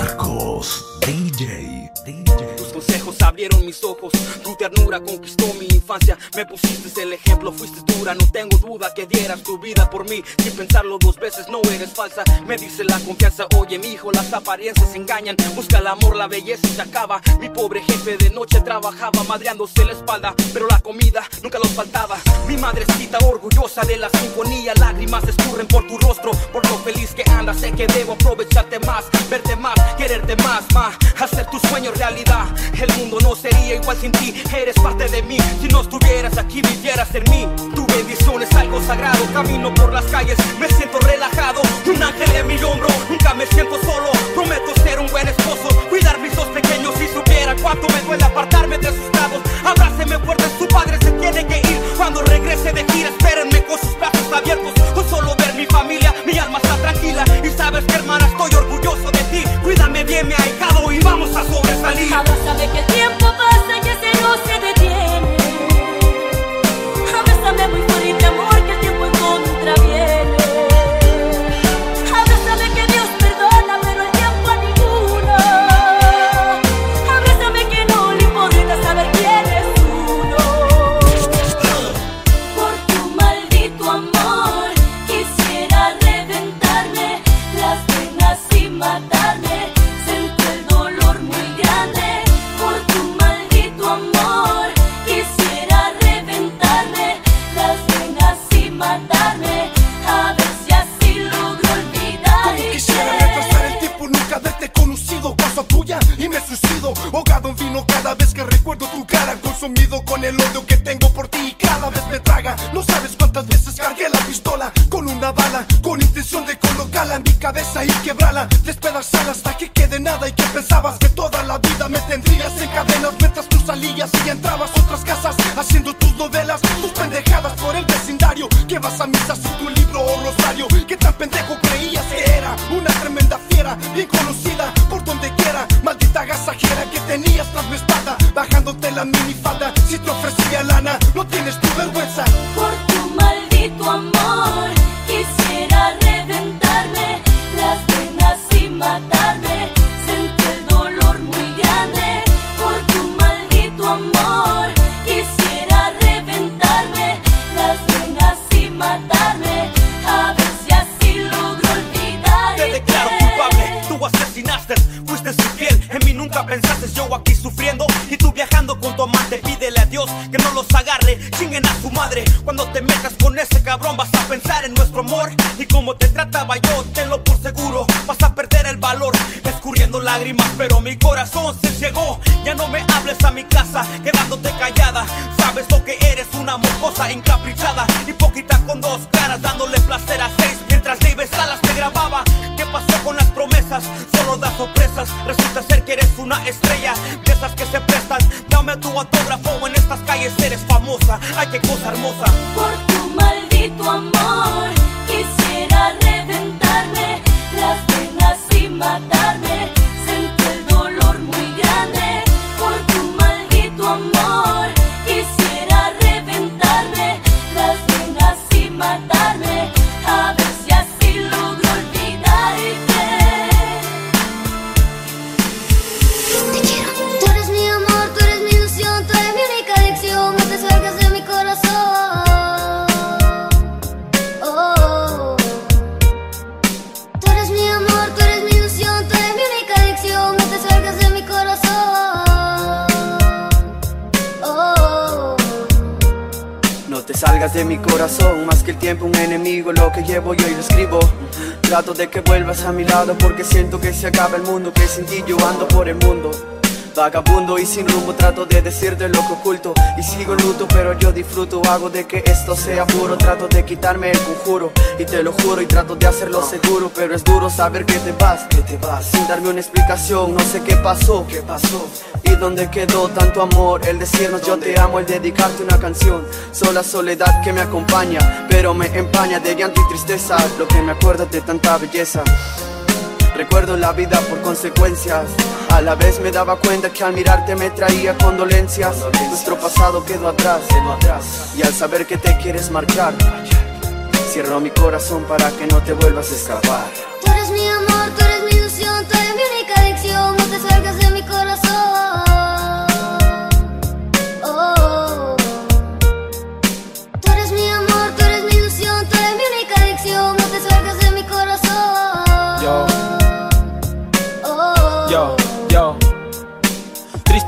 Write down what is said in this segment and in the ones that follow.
Marcos, DJ. Tus consejos abrieron mis ojos, tu ternura conquistó mi infancia. Me pusiste el ejemplo, fuiste dura, no tengo duda que dieras tu vida por mí. Sin pensarlo dos veces, no eres falsa. Me dice la confianza, oye mi hijo, las apariencias engañan. Busca el amor, la belleza y se acaba. Mi pobre jefe de noche trabajaba madreándose la espalda, pero la comida nunca los faltaba. Mi madrecita orgullosa de la sinfonía, lágrimas escurren por tu rostro, por lo feliz que andas. Sé que debo aprovecharte más, verte más, quererte más, hacer tus sueños realidad. El mundo no sería igual sin ti, eres parte de mí. Si no estuvieras aquí, vivieras en mí. Tu bendición es algo sagrado, camino por las calles, me siento relajado. Un ángel en mi hombro, nunca me siento solo. Prometo ser un buen esposo, cuidar mis dos pequeños. Si supiera cuánto me duele apartarme de sus lados. Abráceme fuerte, su padre se tiene que ir. Cuando regrese de gira, espérenme con sus brazos abiertos. Con solo ver mi familia, mi alma está tranquila. Y sabes que hermana, estoy orgulloso de ti. Cuídame bien, mi ahijado, y vamos a sobresalir. Abrázame que el tiempo pasa y ese no se detiene. Abrázame muy fuerte, amor, que el tiempo en contra viene. Abrázame que Dios perdona, pero el tiempo a ninguno. Abrázame que no le importa saber quién es uno. Por tu maldito amor quisiera reventarme las venas y matarme. Siento el dolor muy grande. Por tu maldito amor quisiera reventarme las venas y matarme. A ver si así logro olvidarte. Como quisiera retrasar el tiempo, nunca haberte conocido. Causa tuya y me suicido, ahogado en vino cada vez que recuerdo tu cara. Consumido con el odio que tengo por ti y cada vez me traga. No sabes cuántas veces cargué la pistola con una bala, con intención de colocarla en mi cabeza y quebrarla, despedazarla hasta que quede nada. Y que pensabas que toda la vida me tendrías en cadenas mientras tú salías y entrabas a otras casas haciendo tus novelas, tus pendejadas por el vecindario. Que vas a misa sin tu libro o rosario. Que tan pendejo creías que era una tremenda fiera, bien conocida por donde quiera. Maldita gasajera que tenías tras mi espalda, bajándote la minifalda. Si te ofrecía lana, no tienes tu vergüenza. Por tu maldito amor quisiera reventarme las venas y matarme. Siento el dolor muy grande. Por tu maldito amor quisiera reventarme las venas y matarme. A ver si así logro olvidarte. Te declaro culpable, tú asesinaste, fuiste infiel, en mí nunca pensaste. Yo aquí sufriendo y tú viajando con tu amante. Pídele a Dios que no los agarre, chinguen a su madre. Cuando te metas con ese cabrón vas a pensar en nuestro amor. Y como te trataba yo, tenlo por seguro, vas a perder el valor, escurriendo lágrimas, pero mi corazón se ciegó. Ya no me hables a mi casa, quedándote callada. Sabes lo que eres, una mocosa encaprichada, hipócrita con dos caras, dándole placer a seis. Mientras David Salas te grababa, ¿qué pasó con las promesas? Solo das sorpresas, resulta ser que eres una estrella de esas que se prestan. Dame tu autógrafo, en estas calles eres famosa. Ay, qué cosa hermosa. Por tu maldito amor quisiera reventarme las venas y matarme. Siento el dolor muy grande. Por tu maldito amor quisiera reventarme las venas y matarme. A ver si así logro olvidarte. Te quiero. Tú eres mi amor, tú eres mi ilusión, tú eres mi única adicción. No te salgas de mi corazón. Oh. Tú eres mi amor, tú eres mi ilusión, tú eres mi única adicción. No te salgas de mi corazón. Oh. No te salgas de mi corazón, más que el tiempo un enemigo. Lo que llevo yo y lo escribo. Trato de que vuelvas a mi lado porque siento que se acaba el mundo, que sin ti yo ando por el mundo. Vagabundo y sin rumbo, trato de decirte lo que oculto y sigo en luto, pero yo disfruto, hago de que esto sea puro. Trato de quitarme el conjuro y te lo juro y trato de hacerlo seguro, pero es duro saber que te vas, sin darme una explicación. No sé qué pasó y dónde quedó tanto amor, el decirnos yo te amo, el dedicarte una canción. Sola soledad que me acompaña, pero me empaña de llanto y tristeza, lo que me acuerda de tanta belleza. Recuerdo la vida por consecuencias, a la vez me daba cuenta que al mirarte me traía condolencias. Nuestro pasado quedó atrás, y al saber que te quieres marchar, cierro mi corazón para que no te vuelvas a escapar. Tú eres mi amor, tú eres mi ilusión, tú eres mi única adicción.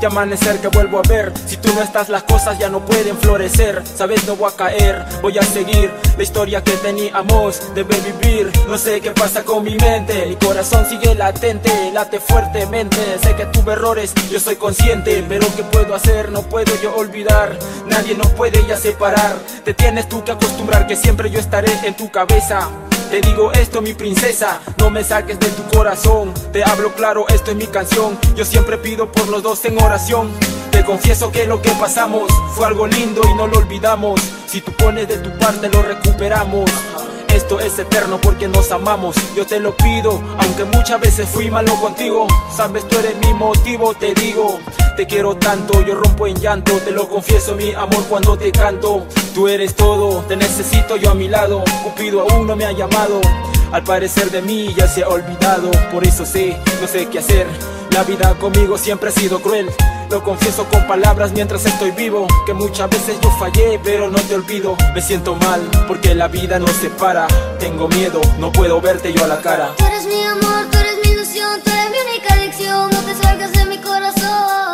este amanecer que vuelvo a ver. Si tú no estás las cosas ya no pueden florecer. Sabes, no voy a caer, voy a seguir la historia que teníamos de vivir. No sé qué pasa con mi mente, mi corazón sigue latente, late fuertemente. Sé que tuve errores, yo soy consciente, pero ¿qué puedo hacer? No puedo yo olvidar, nadie nos puede ya separar. Te tienes tú que acostumbrar que siempre yo estaré en tu cabeza. Te digo esto, mi princesa, no me saques de tu corazón. Te hablo claro, esto es mi canción. Yo siempre pido por los dos en oración. Te confieso que lo que pasamos fue algo lindo y no lo olvidamos. Si tú pones de tu parte lo recuperamos. Esto es eterno porque nos amamos, yo te lo pido, aunque muchas veces fui malo contigo. Sabes, tú eres mi motivo, te digo, te quiero tanto, yo rompo en llanto. Te lo confieso, mi amor, cuando te canto. Tú eres todo, te necesito yo a mi lado. Cupido aún no me ha llamado, al parecer de mí ya se ha olvidado. Por eso sé, no sé qué hacer, la vida conmigo siempre ha sido cruel. Lo confieso con palabras mientras estoy vivo, que muchas veces yo fallé, pero no te olvido. Me siento mal, porque la vida nos separa. Tengo miedo, no puedo verte yo a la cara. Tú eres mi amor, tú eres mi ilusión, tú eres mi única adicción. No te salgas de mi corazón.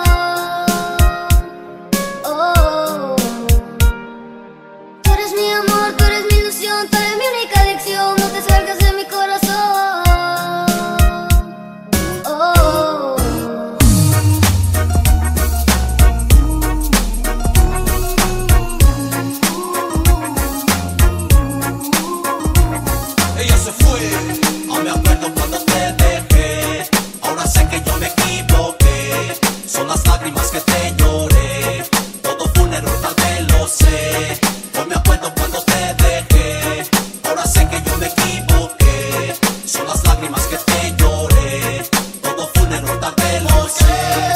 Oh. Tú eres mi amor, tú eres mi ilusión, tú eres mi única adicción. No te salgas de mi corazón. Oh. Ella se fue, aún me acuerdo cuando te dejé. Ahora sé que yo me equivoqué, son las lágrimas que te lloré. Todo fue un error, tal vez lo sé. Aún me acuerdo cuando te dejé. Ahora sé que yo me equivoqué, son las lágrimas que te lloré. Todo fue un error, tal vez lo sé.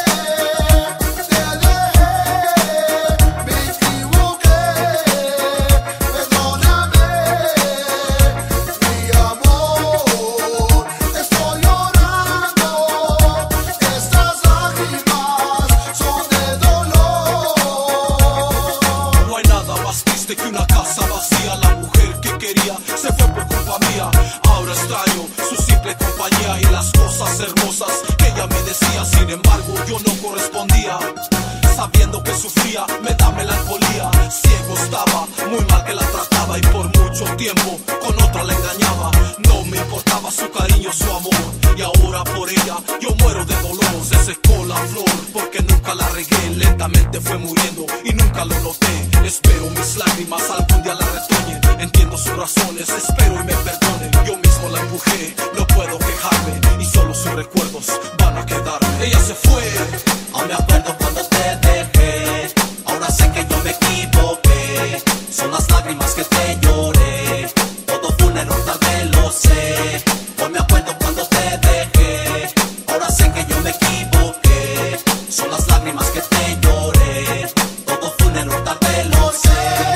Que una casa vacía, la mujer que quería se fue por culpa mía. Ahora extraño su simple compañía y las cosas hermosas que ella me decía. Sin embargo yo no correspondía, sabiendo que sufría me da melancolía. Ciego estaba, muy mal que la trataba y por mucho tiempo con otra la engañaba. No me importaba su cariño, su amor, y ahora por ella yo muero de dolor. Se secó la flor porque nunca la regué, lentamente fue muriendo y nunca lo noté. Espero mis lágrimas algún día la retoñen, entiendo sus razones, espero y me perdonen. Yo mismo la empujé, no puedo quejarme y solo sus recuerdos van a quedar. Ella se fue, aún me acuerdo cuando te dejé. Ahora sé que yo me equivoqué, son las lágrimas que te lloré. Todo fue un error, tal vez lo sé. Hoy me acuerdo cuando te dejé. Ahora sé que yo me equivoqué, son las lágrimas que te lloré. Todo fue un error, tal vez lo sé.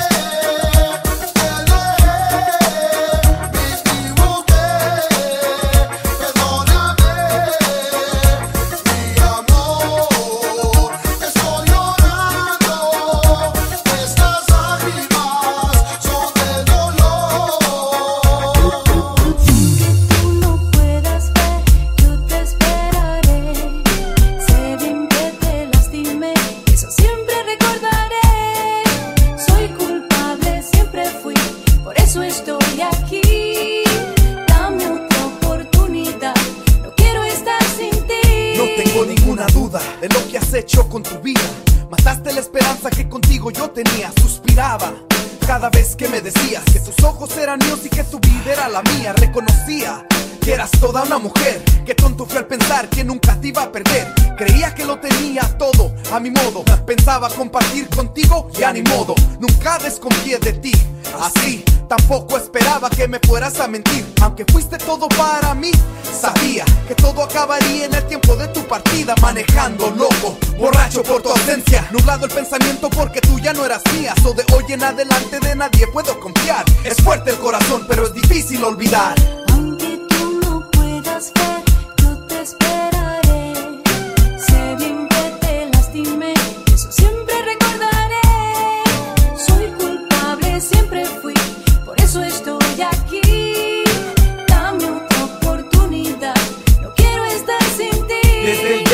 De lo que has hecho con tu vida, mataste la esperanza que contigo yo tenía. Suspiraba cada vez que me decías que tus ojos eran míos y que tu vida era la mía. Reconocía que eras toda una mujer. Qué tonto fui al pensar que nunca te iba a perder. Creía que lo tenía todo a mi modo, pensaba compartir contigo, ya ni modo. Nunca desconfié de ti, así tampoco esperaba que me fueras a mentir. Aunque fuiste todo para mí, sabía que todo acabaría en el tiempo de tu partida. Manejando loco, borracho por tu ausencia, nublado el pensamiento porque tú ya no eras mía. So de hoy en adelante de nadie puedo confiar. Es fuerte el corazón pero es difícil olvidar. Aunque tú no puedas ver, yo te esperaré. Sé bien que te lastimé, eso siempre recordaré. Soy culpable, siempre fui, por eso estoy aquí. Dame otra oportunidad, no quiero estar sin ti. Desde el día que tú te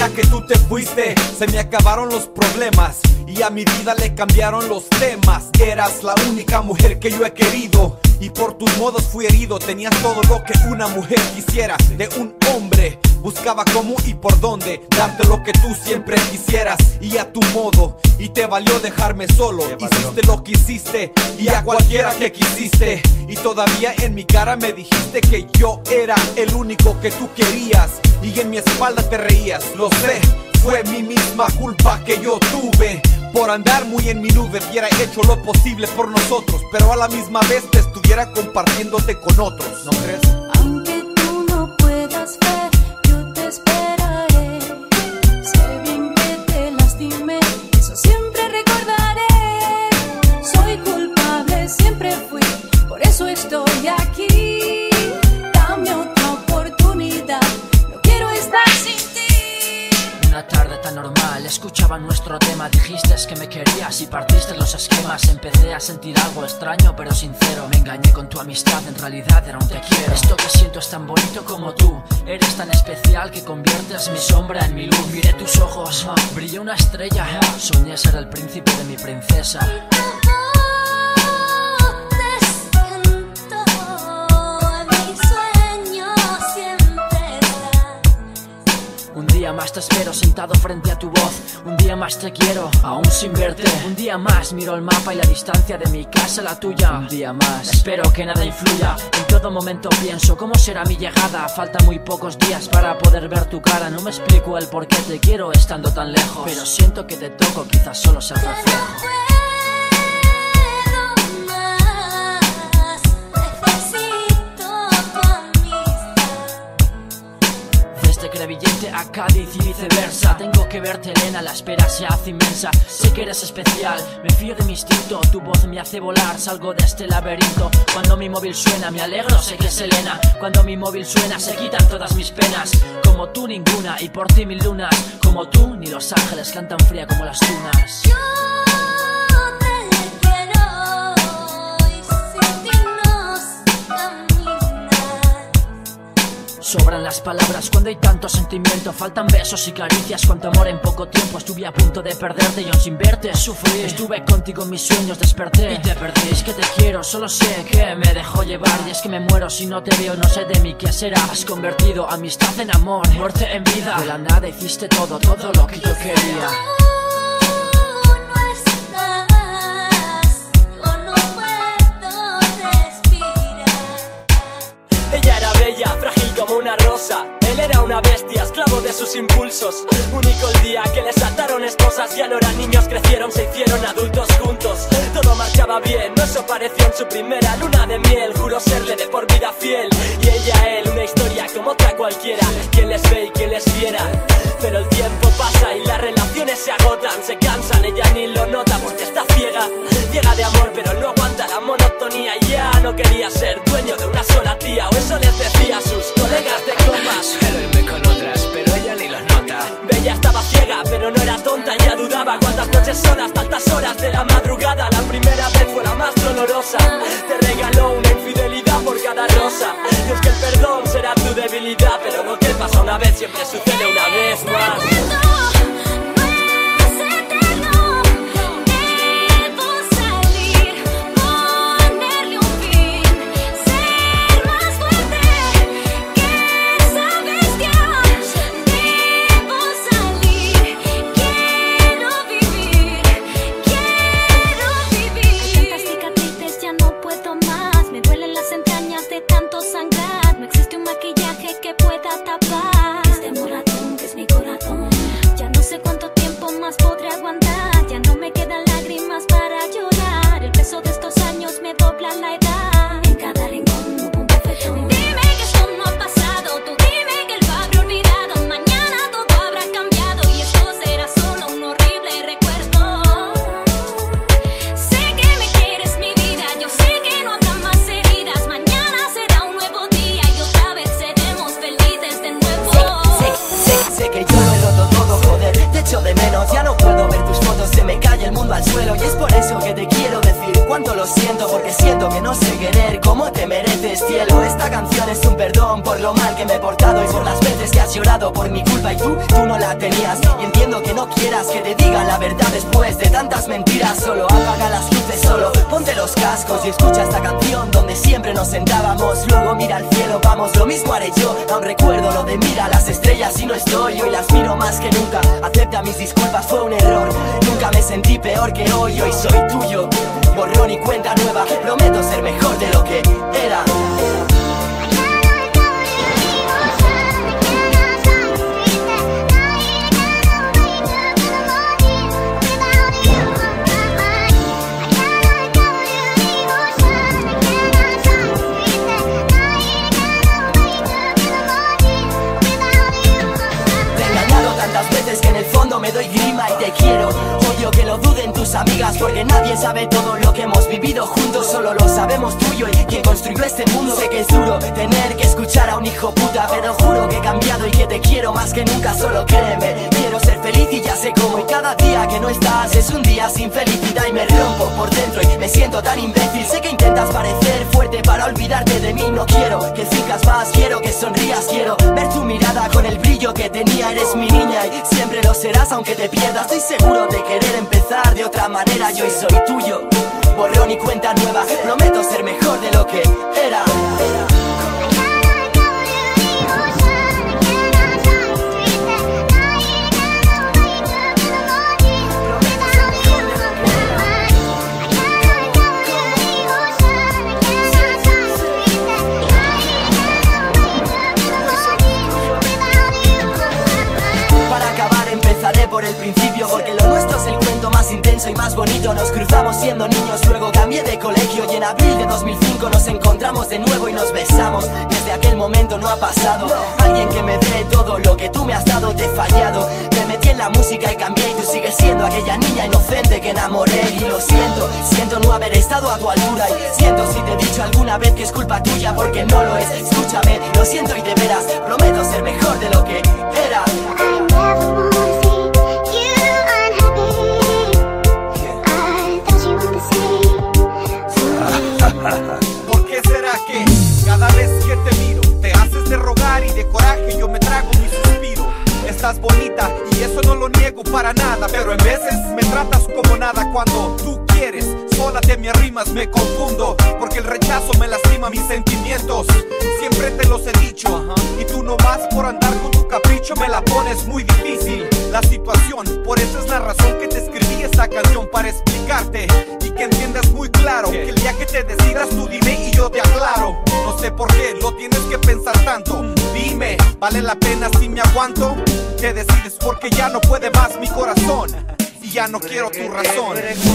te fuiste, se me acabaron los problemas y a mi vida le cambiaron los temas. Eras la única mujer que yo he querido y por tus modos fui herido. Tenías todo lo que una mujer quisiera de un hombre. Buscaba cómo y por dónde darte lo que tú siempre quisieras y a tu modo. Y te valió dejarme solo. Hiciste lo que hiciste y a cualquiera que quisiste. Y todavía en mi cara me dijiste que yo era el único que tú querías. Y en mi espalda te reías, lo sé. Fue mi misma culpa que yo tuve por andar muy en mi nube. Hubiera hecho lo posible por nosotros, pero a la misma vez te estuviera compartiéndote con otros, ¿no crees? Aunque tú no puedas ver, yo te esperaré. Sé bien que te lastimé, eso siempre recordaré. Soy culpable, siempre fui, por eso estoy aquí. Dame otra oportunidad, no quiero estar sin ti. Una tarde tan normal, escuchaba nuestro tema. Dijiste que me querías y partiste los esquemas. Empecé a sentir algo extraño pero sincero. Me engañé con tu amistad, en realidad era un te quiero. Esto que siento es tan bonito como tú. Eres tan especial que conviertes mi sombra en mi luz. Miré tus ojos, brilló una estrella. Soñé ser el príncipe de mi princesa. Un día más te espero sentado frente a tu voz. Un día más te quiero, aún sin verte. Un día más miro el mapa y la distancia de mi casa a la tuya. Un día más espero que nada influya. En todo momento pienso cómo será mi llegada. Faltan muy pocos días para poder ver tu cara. No me explico el por qué te quiero estando tan lejos, pero siento que te toco, quizás solo sea el reflejo. Crevillente a Cádiz y viceversa. Tengo que verte, Elena, la espera se hace inmensa. Sé que eres especial, me fío de mi instinto. Tu voz me hace volar, salgo de este laberinto. Cuando mi móvil suena me alegro, sé que es Elena. Cuando mi móvil suena se quitan todas mis penas. Como tú ninguna y por ti mil lunas. Como tú ni los ángeles cantan fría como las tunas. Sobran las palabras cuando hay tanto sentimiento. Faltan besos y caricias, cuánto amor en poco tiempo. Estuve a punto de perderte y aún sin verte sufrí. Estuve contigo en mis sueños, desperté y te perdí. Es que te quiero, solo sé que me dejó llevar. Y es que me muero si no te veo, no sé de mí qué será. Has convertido amistad en amor, muerte en vida. De la nada hiciste todo, todo lo que yo quería. Ella era bella, frágil como una rosa. Él era una bestia, esclavo de sus impulsos. Único el día que les ataron esposas. Ya no eran niños, crecieron, se hicieron adultos juntos. Todo marchaba bien, no eso pareció en su primera luna de miel. Juró serle de por vida fiel. Y ella a él, una historia como otra cualquiera. Quien les ve y quien les viera. Pero el tiempo pasa y las relaciones se agotan. Se cansan, ella ni lo nota porque está ciega. Ciega de amor pero no aguanta la monotonía. Y ya no quería ser dueño de una sola tía. O eso les decía a sus colegas de copas. Verme con otras, pero ella ni lo nota. Bella estaba ciega, pero no era tonta, ya dudaba. Cuántas noches solas, tantas horas de la madrugada. La primera vez fue la más dolorosa. Te regaló una infidelidad por cada rosa. Y es que el perdón será tu debilidad, pero lo que pasa una vez siempre sucede una vez más. Ya no puedo ver tus fotos, se me cae el mundo al suelo. Y es por eso que te quiero decir cuánto lo siento, porque siento que no sé querer como te mereces, cielo. Esta canción es un perdón por lo mal que me he portado y por las veces que has llorado por mi culpa y tú no la tenías. Y entiendo que no quieras que te diga la verdad después de tantas mentiras. Solo apaga las luces, solo ponte los cascos y escucha esta canción donde siempre nos sentábamos. Luego mira al cielo, vamos, lo mismo haré yo. Aún recuerdo lo de mira las estrellas y no estoy. Hoy las miro más que nunca, acepta mis disculpas, fue un error. Nunca me sentí peor que hoy soy tuyo. Borrón y cuenta nueva, prometo ser mejor de lo que era. Que en el fondo me doy grima y te quiero. Odio que lo duden tus amigas, porque nadie sabe todo lo que hemos vivido juntos. Solo lo sabemos tú y yo y quien construyó este mundo. Sé que es duro tener que escuchar a un hijo puta, pero juro que he cambiado y que te quiero más que nunca. Solo créeme, quiero ser feliz y ya sé cómo. Y cada día que no estás es un día sin felicidad y me rompo por dentro y me siento tan imbécil. Sé que intentas parecer fuerte para olvidarte de mí. No quiero que sigas más, quiero que sonrías. Quiero ver tu mirada con el brillo que tenía. Eres mi niña y siempre lo serás aunque te pierdas. Estoy seguro de querer empezar de otra manera. Yo hoy soy tuyo, borrón y cuenta nueva. Prometo ser mejor de lo que era. Por el principio, porque lo nuestro es el cuento más intenso y más bonito. Nos cruzamos siendo niños, luego cambié de colegio y en abril de 2005 nos encontramos de nuevo y nos besamos. Desde aquel momento no ha pasado alguien que me dé todo lo que tú me has dado. Te he fallado, me metí en la música y cambié y tú sigues siendo aquella niña inocente que enamoré. Y lo siento no haber estado a tu altura y siento si te he dicho alguna vez que es culpa tuya, porque no lo es. Escúchame, lo siento y de veras prometo ser mejor de lo que era. ¿Por qué será que cada vez que te miro te haces de rogar y de coraje yo me trago mi suspiro? Estás bonita y eso no lo niego para nada, pero en veces me tratas como nada. Cuando tú quieres, sola te me arrimas, me confundo, porque el rechazo me lastima mis sentimientos. Siempre te los he dicho, y tú nomás por andar con tu capricho me la pones muy difícil la situación. Por eso es la razón que te escribí esta canción, para explicarte y que entiendas muy claro que el día que te decidas tú dime y yo te aclaro. No sé por qué lo tienes que pensar tanto. Dime, ¿vale la pena si me aguanto? Te decides porque ya no puede más mi corazón y ya no quiero tu razón.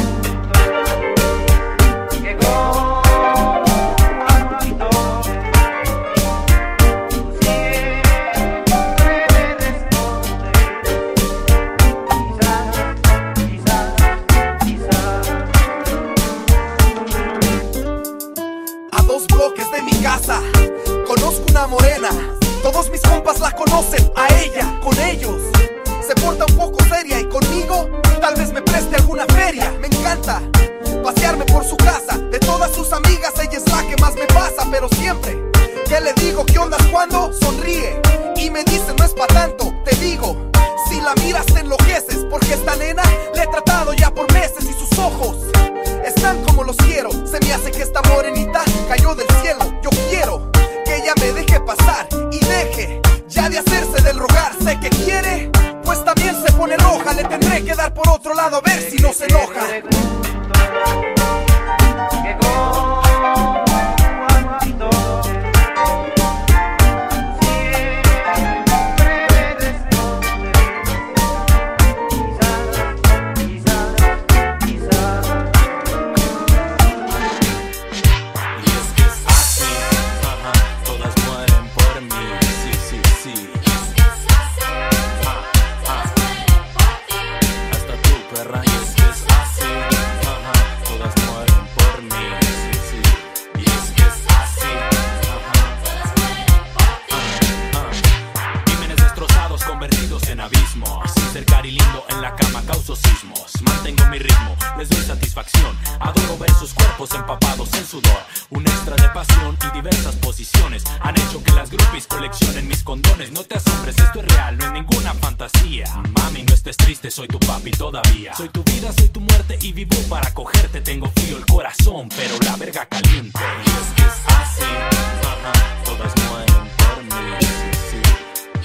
A 2 bloques de mi casa conozco una morena. Todos mis compas la conocen, a ella, con ellos se porta un poco seria y conmigo tal vez me preste alguna feria. Me encanta pasearme por su casa. De todas sus amigas ella es la que más me pasa, pero siempre que le digo ¿qué ondas cuando? Sonríe y me dice no es pa' tanto. Te digo, si la miras te enloqueces, porque esta nena le he tratado ya por meses y sus ojos están como los quiero. Se me hace que esta morenita cayó del cielo. Yo quiero que ella me deje pasar y deje ya de hacerse del rogar. Sé que quiere, pues también se pone roja. Le tendré que dar por otro lado a ver si no se enoja. tengo mi ritmo, les doy satisfacción. Adoro ver sus cuerpos empapados en sudor. Un extra de pasión y diversas posiciones han hecho que las groupies coleccionen mis condones. No te asombres, esto es real, no es ninguna fantasía. Mami, no estés triste, soy tu papi todavía. Soy tu vida, soy tu muerte y vivo para cogerte. Tengo frío el corazón, pero la verga caliente. Y es que es así, todas mueren por mí. Sí, sí.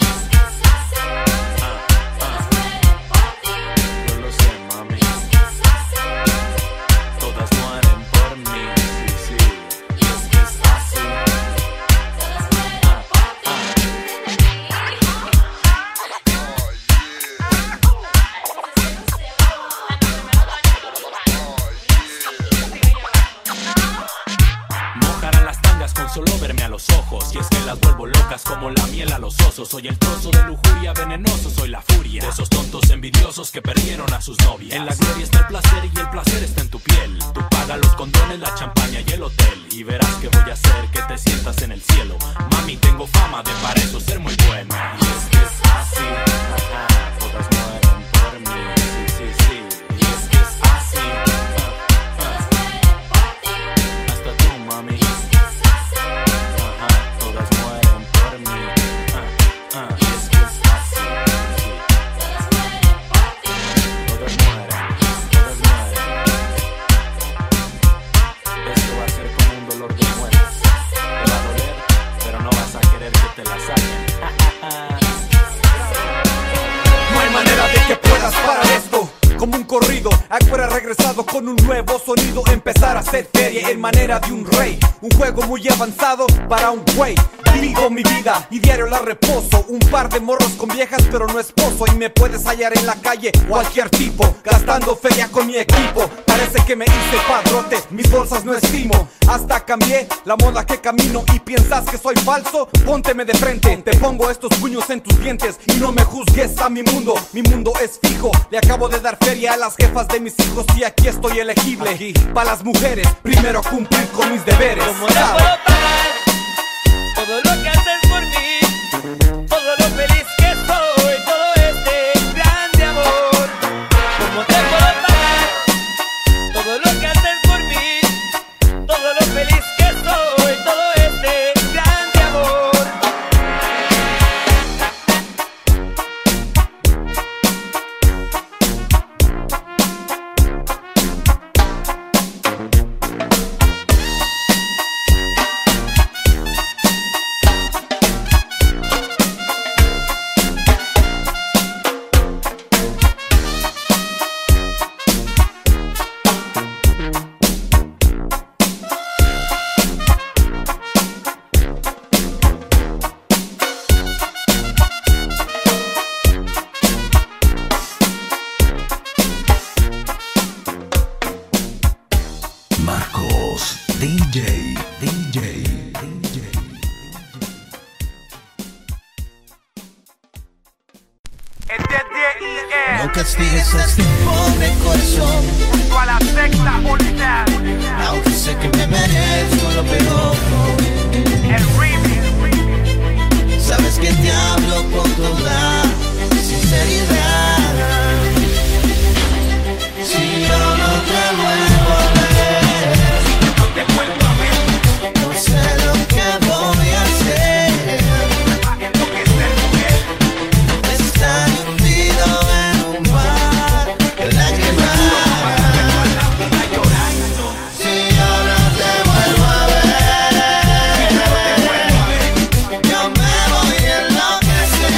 Solo verme a los ojos, y es que las vuelvo locas como la miel a los osos. Soy el trozo de lujuria venenoso, soy la furia de esos tontos envidiosos que perdieron a sus novias. En la gloria está el placer y el placer está en tu piel. Tú pagas los condones, la champaña y el hotel, y verás que voy a hacer que te sientas en el cielo. Mami, tengo fama de para eso ser muy buena. Y es que es así, todas mueren por mí. Sí, sí, sí. Y es que es así, hasta tú, mami. Como un corrido, ahora regresado con un nuevo sonido. Empezar a hacer feria en manera de un rey. Un juego muy avanzado para un güey. Vivo mi vida y diario la reposo. Un par de morros con viejas pero no esposo. Y me puedes hallar en la calle cualquier tipo, gastando feria con mi equipo. Parece que me hice padrote, mis bolsas no estimo. Hasta cambié la moda que camino. Y piensas que soy falso, pónteme de frente. Te pongo estos puños en tus dientes y no me juzgues a mi mundo es fijo. Le acabo de dar feria a las jefas de mis hijos y aquí estoy elegible. Aquí, para las mujeres, primero cumplir con mis deberes. ¿Cómo te puedo pagar todo lo que haces por mí? Todo lo feliz que soy, todo este grande amor. ¿Cómo te puedo pagar todo lo que haces por mí? Todo lo feliz que soy, todo este grande amor. No castigues a este pobre corazón junto a la secta unidad. Aunque sé que me merezco lo peor. El remix. Sabes que te hablo con toda sinceridad. Si yo no te vuelvo a ver, no sé lo que voy a hacer. Estar hundido en un mar de lágrimas. Si yo no te vuelvo a ver, yo me voy a enloquecer.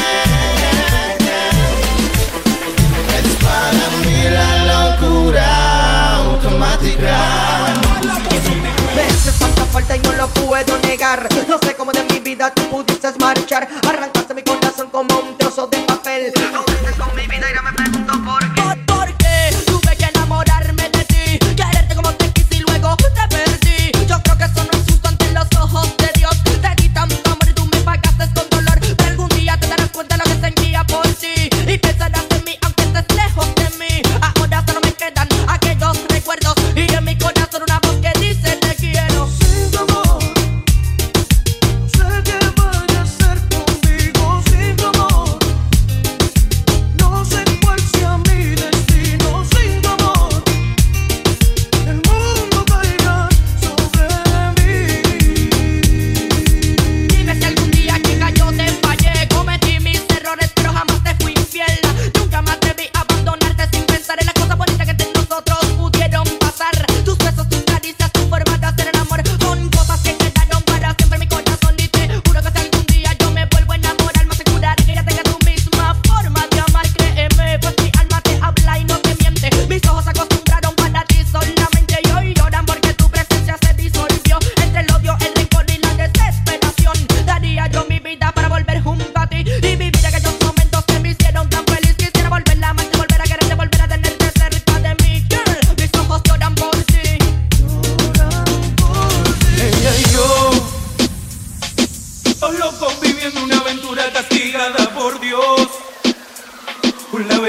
Es para mí la locura automática. Me hace falta y no lo puedo negar. No sé cómo de mi vida tú pudiste marchar. Arrancaste mi corazón como un trozo de papel. Jugaste con mi vida y no me pregunto por qué. ¿Por qué? Tuve que enamorarme de ti, quererte como te quise y luego te perdí. Yo creo que eso no es justo ante los ojos de Dios. Te di tanto amor y tú me pagaste con dolor. Pero algún día te darás cuenta de lo que sentía por ti y pensarás en mí aunque estés lejos de mí. Ahora solo me quedan aquellos recuerdos y en mi corazón una voz que dice te quiero. Sin tu amor, no sé qué voy a hacer conmigo.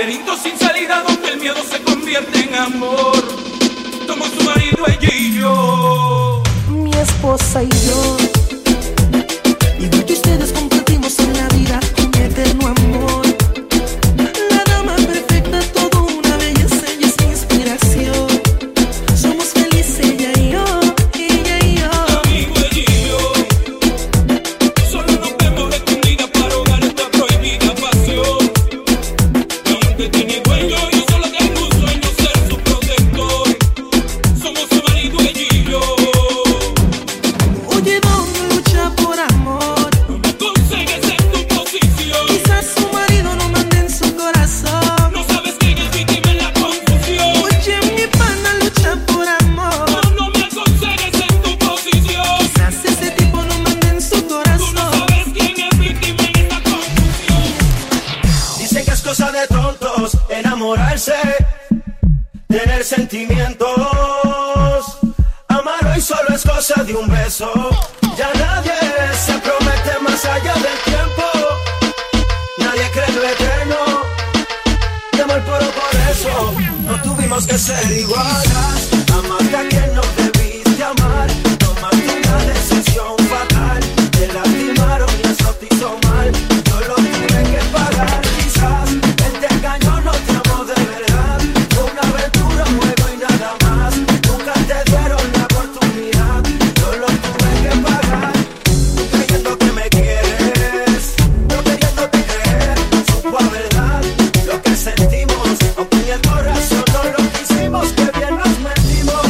laberinto sin salida donde el miedo se convierte en amor. Somos su marido, ella y yo. Mi esposa y yo. Igual que ustedes compartimos en la vida un eterno amor. La dama perfecta, todo una belleza, ella es mi inspiración. Somos felices ella y yo, ella y yo. Amigo, ella y yo. Solo nos vemos escondidas para ahogar esta prohibida pasión. Y aunque tiene dueño, yo solo tengo un sueño, ser su protector. Somos su marido, ella y yo. Oye, ¿dónde lucha por amor? Consigues en tu posición. Quizás su marido no mande en su corazón. No sabes quién es víctima en la confusión. Oye, mi pana lucha por amor. Pero no me aconsejes en tu posición. Quizás ese tipo no mande en su corazón. Tú no sabes quién es víctima en esta confusión. Dicen que es cosa de tontos enamorarse, tener sentimientos. Amar hoy solo es cosa de un beso. Ya nadie se promete más allá del tiempo. Nadie cree en lo eterno. De amor puro por eso no tuvimos que ser iguales. Amaste a quien no debiste amar. Tomaste una decisión fatal. Te lastimaron y eso te hizo mal. Yo lo tuve que pagar. Quizás él te engañó, no te amó de verdad. Fue una aventura, un juego y nada más. Nunca te dieron la oportunidad. Yo lo tuve que pagar. Tú creyendo que me quieres, yo queriéndote creer. Supo a verdad lo que sentimos, aunque en el corazón no lo quisimos. Que bien nos metimos.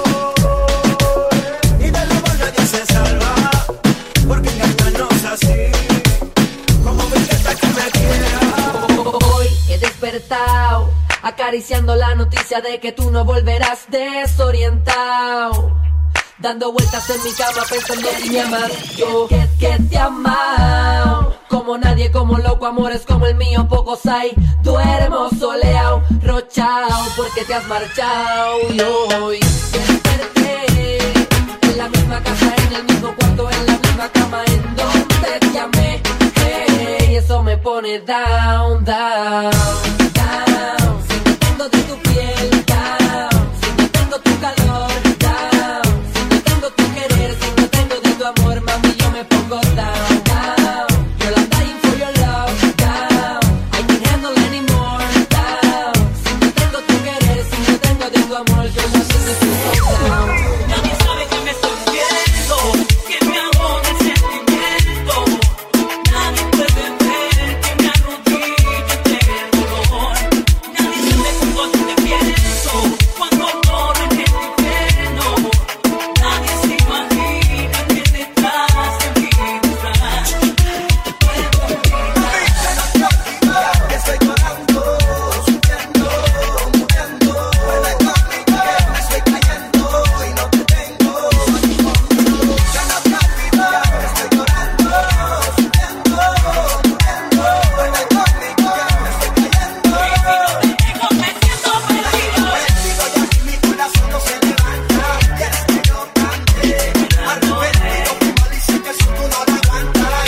Y del amor nadie se salva, porque engañarnos así. Como me encanta que me quieras. Hoy he despertado acariciando la noticia de que tú no volverás, desorientado, dando vueltas en mi cama pensando que me amas. Yo que te amo como nadie, como loco, amores como el mío pocos hay. Duermo soleado, rochao, porque te has marchado. Y hoy desperté en la misma casa, en el mismo cuarto, en la misma cama en donde te amé. Hey, eso me pone down, down, down. Si no tengo de tu piel, down. Si no tengo tu calor, down. Si no tengo tu querer, si no tengo de tu amor, mami, yo me pongo down, down. Girl, I'm dying for your love, down. I can't handle anymore, down. Si no tengo tu querer, si no tengo de tu amor, yo no sé si estoy down. Nadie sabe que me estoy viendo, que me hago del sentimiento. Nadie puede ver que me arrodillo ante el dolor. Nadie sabe cuánto te pienso, cuánto amor en el infierno. Nadie se imagina que detrás de mi disfraz puedo olvidar. Estoy llorando, sufriendo, muriendo. Vuelve conmigo, me estoy cayendo y no te tengo. Ya no te olvido, estoy llorando, sufriendo, muriendo. Vuelve conmigo, me estoy cayendo. Tengo, me siento perdido. Perdido y aquí mi corazón no se levanta. Quieres que yo cante, arrepentido, como dice que eso tú no lo aguantas.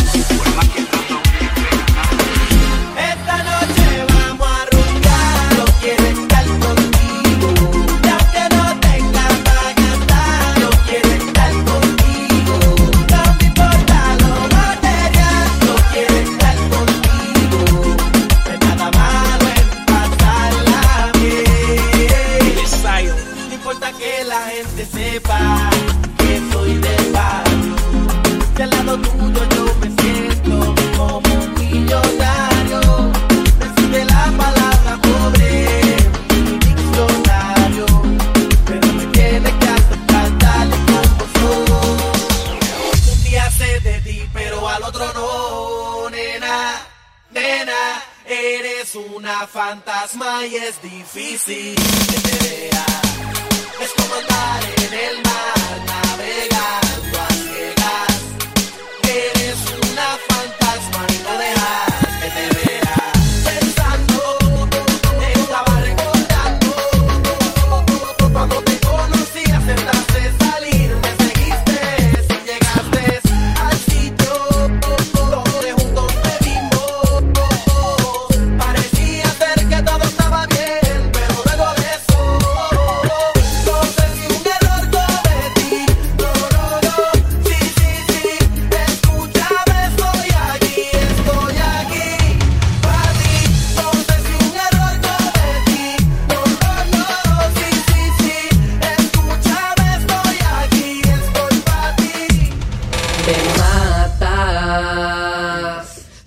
Esta noche vamos a rumbear, yo quiero estar contigo. Y aunque no tenga para gastar, yo quiero estar contigo. No me importa lo material, yo quiero estar contigo. No hay nada malo en pasarla bien. No importa que la gente sepa que soy de barrio. Que al lado tuyo yo me siento como un millonario. Decide la palabra pobre en mi diccionario, pero me tiene que aceptar tal y como soy. Un día sé de ti, pero al otro no, nena, nena. Eres una fantasma y es difícil que te vea. Es como andar en el mar navegando a ciegas. Eres una fantasma y no dejas que te vea. Pensando, estaba recordando cuando te conocí, aceptaste salir, me seguiste y llegaste al sitio donde juntos te vimos. Parecía ser que todo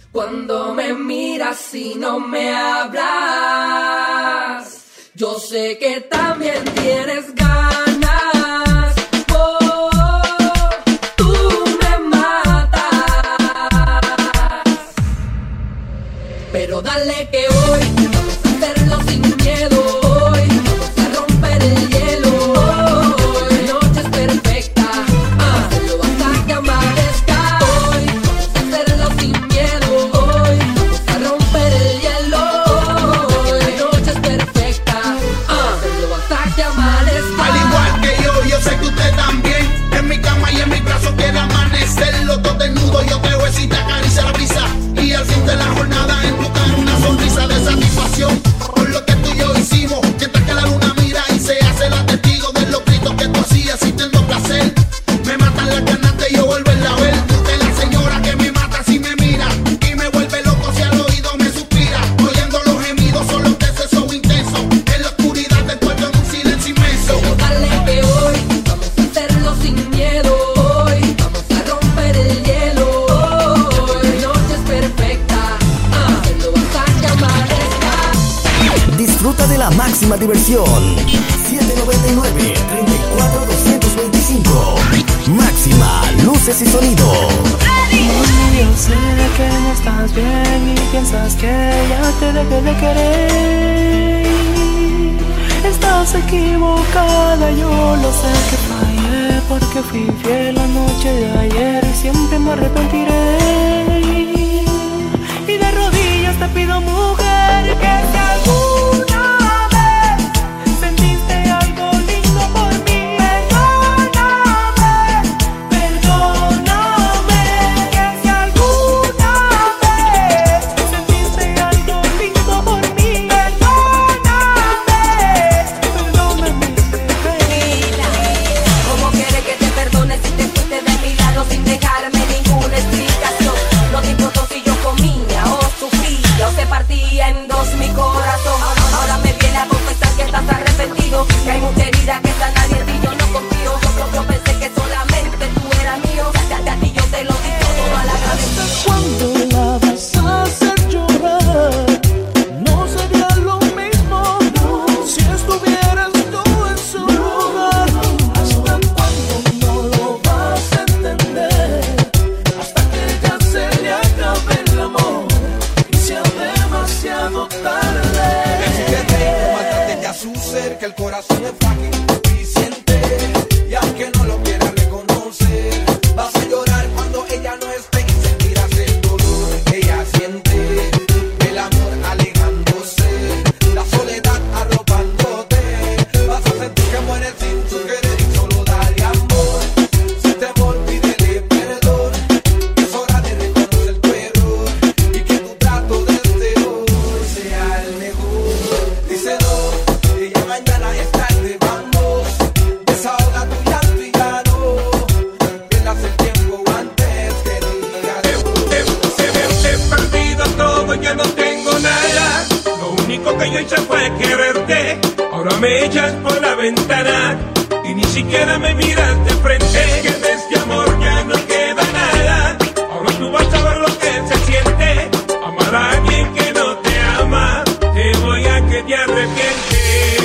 Cuando me miras y no me hablas, yo sé que también tienes ganas. Oh, tú me matas. Pero dale que hoy vamos a hacerlo sin miedo. Hoy vamos a romper el hielo. Hoy la noche es perfecta. Solo hasta que amanezca. Hoy vamos a hacerlo sin miedo. Hoy vamos a romper el hielo. Hoy la noche es perfecta. Solo hasta que amanezca. Al igual que yo sé que usted también. En mi cama y en mi brazo quiere amanecer. Los dos desnudos, yo te beso y te acaricia la brisa. Y al fin de la jornada en tu cara una sonrisa de satisfacción por lo que tú y yo hicimos. Mientras que la luna mira y se hace la testigo de los gritos que tú hacías sintiendo placer. Me matan las ganas de yo volverla a ver. Usted es la señora que me mata si me mira y me vuelve loco si al oído me suspira. Oyendo los gemidos son los deseos intensos. En la oscuridad del cuarto en un silencio inmenso. Pero dale que hoy vamos a hacerlo sin miedo. Hoy vamos a romper el hielo. Hoy la noche es perfecta. Solo hasta que amanezca. Disfruta de la máxima diversión. 799-34-225. Máxima, luces y sonido. Yo sé que no estás bien y piensas que ya te dejé de querer. Estás equivocada, yo lo sé que fallé porque fui fiel la noche de ayer y siempre me arrepentiré. Y de rodillas te pido, mujer, que si alguna vez sentiste algo lindo por mí, perdóname, perdóname. Que si alguna vez sentiste algo lindo por mí, perdóname, perdóname, Mira, ¿cómo quieres que te perdone si te fuiste de mi lado sin dejarme ninguna explicación? No te importó si yo comía o sufría o se partía en dos mi corazón. Ahora me viene a confesar que estás arrepentido, que hay mucha herida que está nadie en ti, yo no confío. Yo pensé que solamente tú eras mío, a ti yo te lo di todo a la cabeza. Cuando la vas a hacer llorar, no sería lo mismo si estuvieras tú en su lugar. Hasta cuando no lo vas a entender, hasta que ya se le acabe el amor y sea demasiado tarde. Mátate ya su ser, que el corazón es fucking suficiente. Y aunque no lo quieras reconocer, vas a llorar cuando ella no esté y sentirás el dolor que ella siente. El amor alejándose, la soledad arropándote. Vas a sentir que mueres sin tu querer y solo dale amor. Si te pídele perdón, es hora de reconocer tu error y que tu trato desde hoy sea el mejor. Díselo, ella mañana es tarde, vamos. Desahoga tu llanto y ya no pierdas el tiempo antes que digas. He perdido todo, ya no tengo nada. Lo único que yo hice fue quererte. Ahora me echas por la ventana y ni siquiera me miras de frente. Es que de este amor ya no queda nada. Ahora tú vas a ver lo que se siente. Amar a alguien que no te ama, te voy a que te arrepientes.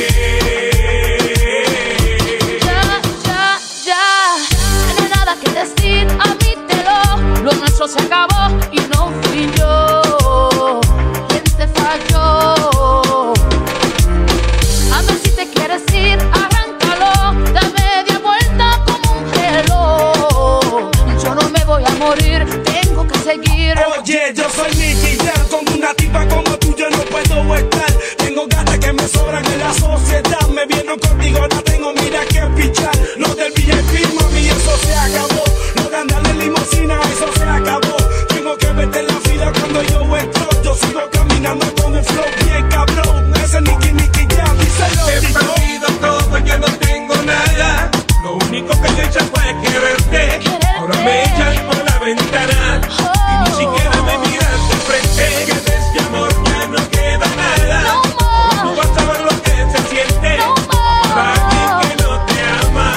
Ya, no hay nada que decir, admítelo. Lo nuestro se acabó y no fui yo quien te falló. A ver si te quieres ir, arráncalo, da media vuelta como un reloj. Yo no me voy a morir, tengo que seguir. Oye, yo soy Nicky Jam, con una tipa como tú yo no puedo estar. Tengo gatas que me sobran en la sociedad. Me vieron contigo, no tengo mira que pichar. No del VIP, mami, eso se acabó. No de andar en limosina, eso se acabó. Tengo que verte en la fila cuando yo entro. Yo sigo caminando con un flow bien cabrón. Ese Nicky Jam, díselo. He perdido todo, ya no tengo nada. Lo único que yo hice fue quererte. Ahora me echas por la ventana y ni siquiera me miras de frente. Que de este amor ya no queda nada. Ahora tú vas a ver lo que se siente. Amar a alguien que no te ama,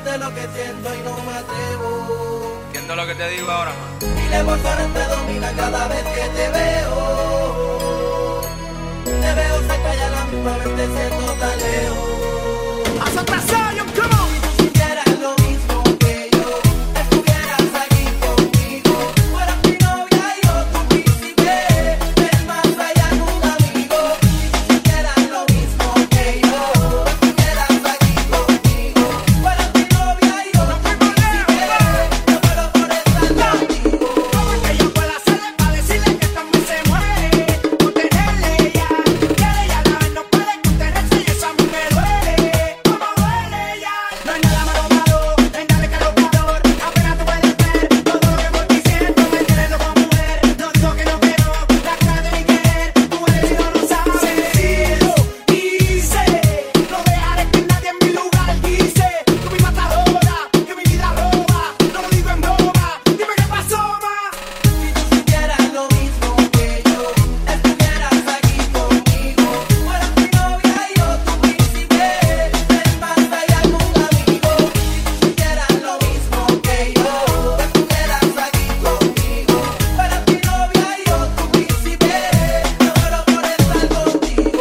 decirte lo que siento y no me atrevo. Entiendo lo que te digo ahora, man. Y las emociones me dominan cada vez que te veo. Te veo cerca y a la misma vez te siento tan lejos. Haz otra Zion, come on. Si tú sintieras lo mismo que yo, estuvieras aquí conmigo. Fueras mi novia y yo tu príncipe, ven más allá en un amigo. Si tú sintieras lo mismo que yo, estuvieras aquí conmigo. Fueras mi novia y yo tu príncipe, yo muero por estar contigo. Todo lo que yo pueda hacerle para decirle que también se muere, contenerle ya, quiere ya la vez no puede contenerse y eso a mí me duele, como duele ya. No hay nada malo, no hay nada calor, apenas tú puedes ver todo lo que voy diciendo, me tienes loco mujer, no digo que no quiero, la cara de mi querer, tú eres y no lo sabes. Sencillo, hice, no dejaré que nadie en mi lugar dice, tú mi matadora, que mi vida roba, no lo digo en broma, dime qué pasó, ma. Si tú sintieras lo mismo que yo, estuvieras aquí conmigo. Fueras mi novia y yo tu príncipe, ven más allá en un amigo. Si tú sintieras lo mismo que yo, estuvieras aquí conmigo. Fueras mi novia y yo tu príncipe, yo muero por estar contigo.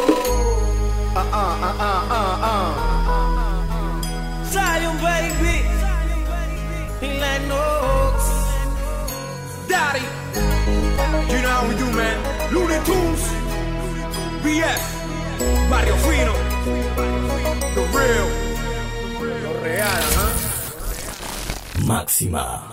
Zion, baby, y Lennox, Daddy, you know how we do, man. Looney Tunes, BF, Barrio Fino, The Real, lo real, ¿ah? Máxima.